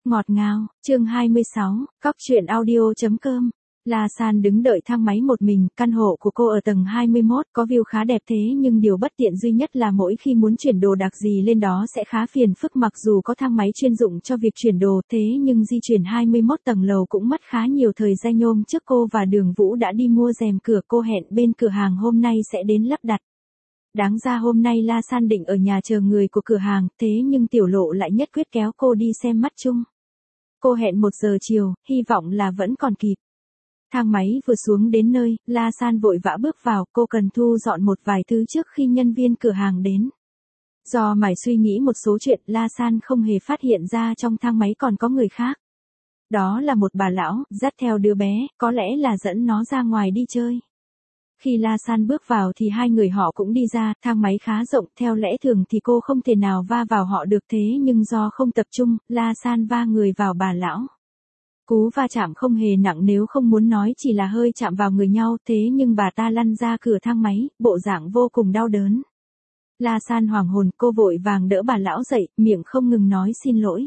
Ngọt ngào, chương 26, Cóc truyện audio.com. La San đứng đợi thang máy một mình, căn hộ của cô ở tầng 21, có view khá đẹp thế nhưng điều bất tiện duy nhất là mỗi khi muốn chuyển đồ đạc gì lên đó sẽ khá phiền phức mặc dù có thang máy chuyên dụng cho việc chuyển đồ thế nhưng di chuyển 21 tầng lầu cũng mất khá nhiều thời gian. Hôm trước cô và Đường Vũ đã đi mua rèm cửa, cô hẹn bên cửa hàng hôm nay sẽ đến lắp đặt. Đáng ra hôm nay La San định ở nhà chờ người của cửa hàng, thế nhưng Tiểu Lộ lại nhất quyết kéo cô đi xem mắt chung. Cô hẹn 1 giờ chiều, hy vọng là vẫn còn kịp. Thang máy vừa xuống đến nơi, La San vội vã bước vào, cô cần thu dọn một vài thứ trước khi nhân viên cửa hàng đến. Do mải suy nghĩ một số chuyện, La San không hề phát hiện ra trong thang máy còn có người khác. Đó là một bà lão, dắt theo đứa bé, có lẽ là dẫn nó ra ngoài đi chơi. Khi La San bước vào thì hai người họ cũng đi ra, thang máy khá rộng, theo lẽ thường thì cô không thể nào va vào họ được thế nhưng do không tập trung, La San va người vào bà lão. Cú va chạm không hề nặng nếu không muốn nói chỉ là hơi chạm vào người nhau thế nhưng bà ta lăn ra cửa thang máy, bộ dạng vô cùng đau đớn. La San hoảng hồn, cô vội vàng đỡ bà lão dậy, miệng không ngừng nói xin lỗi.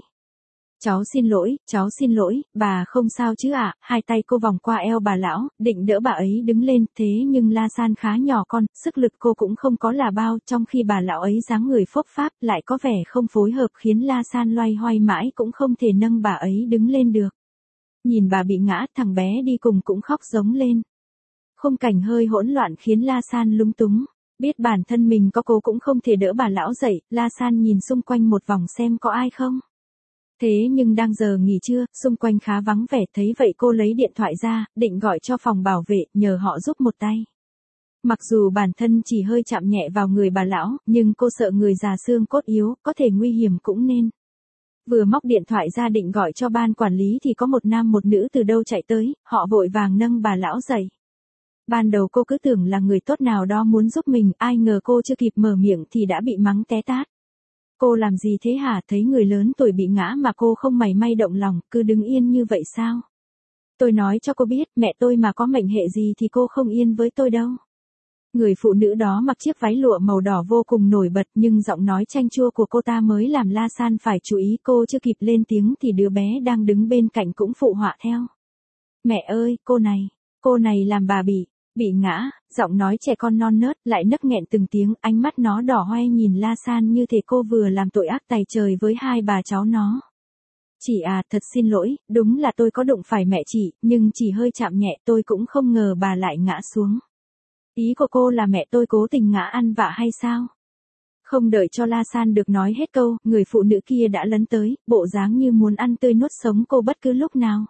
Cháu xin lỗi, bà không sao chứ ạ, hai tay cô vòng qua eo bà lão, định đỡ bà ấy đứng lên, thế nhưng La San khá nhỏ con, sức lực cô cũng không có là bao, trong khi bà lão ấy dáng người phốc pháp, lại có vẻ không phối hợp khiến La San loay hoay mãi cũng không thể nâng bà ấy đứng lên được. Nhìn bà bị ngã, thằng bé đi cùng cũng khóc giống lên. Khung cảnh hơi hỗn loạn khiến La San lúng túng, biết bản thân mình có cố cũng không thể đỡ bà lão dậy, La San nhìn xung quanh một vòng xem có ai không. Thế nhưng đang giờ nghỉ trưa, xung quanh khá vắng vẻ, thấy vậy cô lấy điện thoại ra, định gọi cho phòng bảo vệ, nhờ họ giúp một tay. Mặc dù bản thân chỉ hơi chạm nhẹ vào người bà lão, nhưng cô sợ người già xương cốt yếu, có thể nguy hiểm cũng nên. Vừa móc điện thoại ra định gọi cho ban quản lý thì có một nam một nữ từ đâu chạy tới, họ vội vàng nâng bà lão dậy. Ban đầu cô cứ tưởng là người tốt nào đó muốn giúp mình, ai ngờ cô chưa kịp mở miệng thì đã bị mắng té tát. Cô làm gì thế hả, thấy người lớn tuổi bị ngã mà cô không mảy may động lòng, cứ đứng yên như vậy sao? Tôi nói cho cô biết, mẹ tôi mà có mệnh hệ gì thì cô không yên với tôi đâu. Người phụ nữ đó mặc chiếc váy lụa màu đỏ vô cùng nổi bật nhưng giọng nói chanh chua của cô ta mới làm La San phải chú ý, cô chưa kịp lên tiếng thì đứa bé đang đứng bên cạnh cũng phụ họa theo. Mẹ ơi, cô này làm bà bị ngã, giọng nói trẻ con non nớt lại nấc nghẹn từng tiếng, ánh mắt nó đỏ hoe nhìn La San như thể cô vừa làm tội ác tày trời với hai bà cháu nó. Chị à, thật xin lỗi, đúng là tôi có đụng phải mẹ chị, nhưng chỉ hơi chạm nhẹ, tôi cũng không ngờ bà lại ngã xuống. Ý của cô là mẹ tôi cố tình ngã ăn vạ hay sao? Không đợi cho La San được nói hết câu, người phụ nữ kia đã lấn tới, bộ dáng như muốn ăn tươi nuốt sống cô bất cứ lúc nào.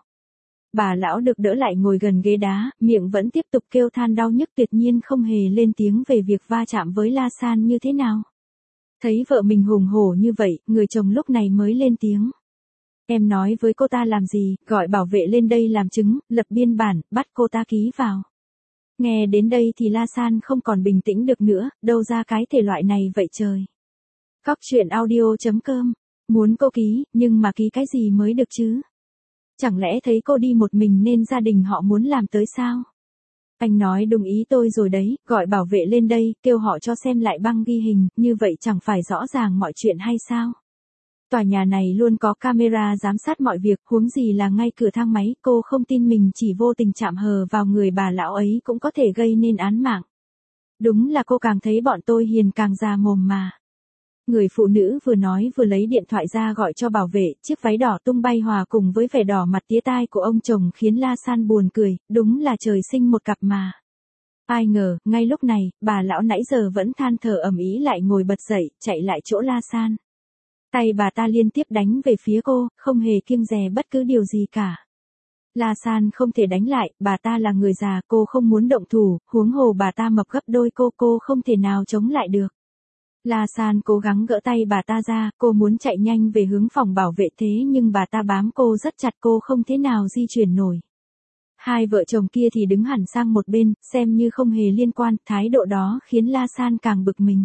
Bà lão được đỡ lại ngồi gần ghế đá, miệng vẫn tiếp tục kêu than đau nhức, tuyệt nhiên không hề lên tiếng về việc va chạm với La San như thế nào. Thấy vợ mình hùng hổ như vậy, người chồng lúc này mới lên tiếng. Em nói với cô ta làm gì, gọi bảo vệ lên đây làm chứng, lập biên bản, bắt cô ta ký vào. Nghe đến đây thì La San không còn bình tĩnh được nữa, đâu ra cái thể loại này vậy trời. Cóc truyện audio.com, muốn cô ký, nhưng mà ký cái gì mới được chứ? Chẳng lẽ thấy cô đi một mình nên gia đình họ muốn làm tới sao? Anh nói đồng ý tôi rồi đấy, gọi bảo vệ lên đây, kêu họ cho xem lại băng ghi hình, như vậy chẳng phải rõ ràng mọi chuyện hay sao? Tòa nhà này luôn có camera giám sát mọi việc, huống gì là ngay cửa thang máy, cô không tin mình chỉ vô tình chạm hờ vào người bà lão ấy cũng có thể gây nên án mạng. Đúng là cô càng thấy bọn tôi hiền càng già mồm mà. Người phụ nữ vừa nói vừa lấy điện thoại ra gọi cho bảo vệ, chiếc váy đỏ tung bay hòa cùng với vẻ đỏ mặt tía tai của ông chồng khiến La San buồn cười, đúng là trời sinh một cặp mà. Ai ngờ, ngay lúc này, bà lão nãy giờ vẫn than thở ầm ĩ lại ngồi bật dậy, chạy lại chỗ La San. Tay bà ta liên tiếp đánh về phía cô, không hề kiêng dè bất cứ điều gì cả. La San không thể đánh lại, bà ta là người già, cô không muốn động thủ, huống hồ bà ta mập gấp đôi cô không thể nào chống lại được. La San cố gắng gỡ tay bà ta ra, cô muốn chạy nhanh về hướng phòng bảo vệ thế nhưng bà ta bám cô rất chặt, cô không thể nào di chuyển nổi. Hai vợ chồng kia thì đứng hẳn sang một bên, xem như không hề liên quan, thái độ đó khiến La San càng bực mình.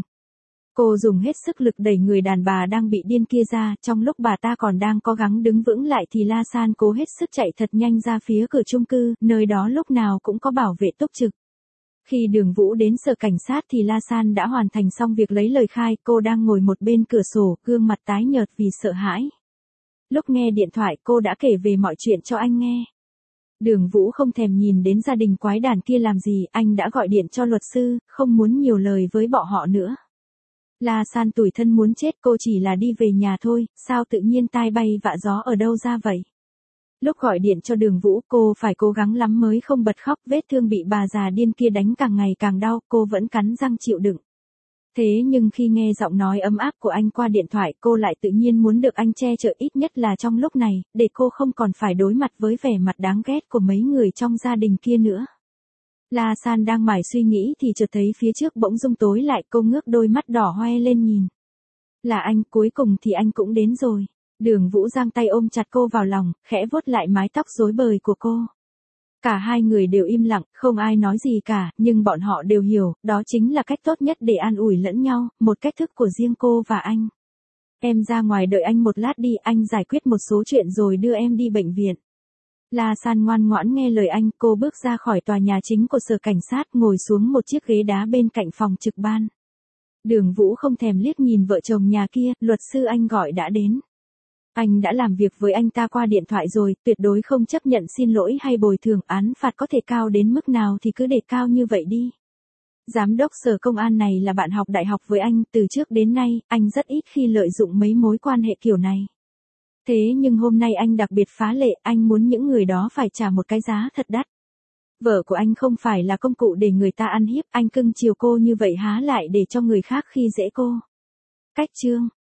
Cô dùng hết sức lực đẩy người đàn bà đang bị điên kia ra, trong lúc bà ta còn đang cố gắng đứng vững lại thì La San cố hết sức chạy thật nhanh ra phía cửa chung cư, nơi đó lúc nào cũng có bảo vệ túc trực. Khi Đường Vũ đến sở cảnh sát thì La San đã hoàn thành xong việc lấy lời khai, cô đang ngồi một bên cửa sổ, gương mặt tái nhợt vì sợ hãi. Lúc nghe điện thoại cô đã kể về mọi chuyện cho anh nghe. Đường Vũ không thèm nhìn đến gia đình quái đản kia làm gì, anh đã gọi điện cho luật sư, không muốn nhiều lời với bọn họ nữa. La San tủi thân muốn chết, cô chỉ là đi về nhà thôi, sao tự nhiên tai bay vạ gió ở đâu ra vậy? Lúc gọi điện cho Đường Vũ, cô phải cố gắng lắm mới không bật khóc, vết thương bị bà già điên kia đánh càng ngày càng đau, cô vẫn cắn răng chịu đựng. Thế nhưng khi nghe giọng nói ấm áp của anh qua điện thoại, cô lại tự nhiên muốn được anh che chở, ít nhất là trong lúc này, để cô không còn phải đối mặt với vẻ mặt đáng ghét của mấy người trong gia đình kia nữa. La San đang mải suy nghĩ thì chợt thấy phía trước bỗng dưng tối lại, cô ngước đôi mắt đỏ hoe lên nhìn. Là anh, cuối cùng thì anh cũng đến rồi. Đường Vũ giang tay ôm chặt cô vào lòng, khẽ vuốt lại mái tóc rối bời của cô. Cả hai người đều im lặng, không ai nói gì cả, nhưng bọn họ đều hiểu, đó chính là cách tốt nhất để an ủi lẫn nhau, một cách thức của riêng cô và anh. Em ra ngoài đợi anh một lát đi, anh giải quyết một số chuyện rồi đưa em đi bệnh viện. La San ngoan ngoãn nghe lời anh, cô bước ra khỏi tòa nhà chính của sở cảnh sát, ngồi xuống một chiếc ghế đá bên cạnh phòng trực ban. Đường Vũ không thèm liếc nhìn vợ chồng nhà kia, luật sư anh gọi đã đến. Anh đã làm việc với anh ta qua điện thoại rồi, tuyệt đối không chấp nhận xin lỗi hay bồi thường, án phạt có thể cao đến mức nào thì cứ để cao như vậy đi. Giám đốc sở công an này là bạn học đại học với anh, từ trước đến nay, anh rất ít khi lợi dụng mấy mối quan hệ kiểu này. Thế nhưng hôm nay anh đặc biệt phá lệ, anh muốn những người đó phải trả một cái giá thật đắt. Vợ của anh không phải là công cụ để người ta ăn hiếp, anh cưng chiều cô như vậy há lại để cho người khác khi dễ cô. Cách chương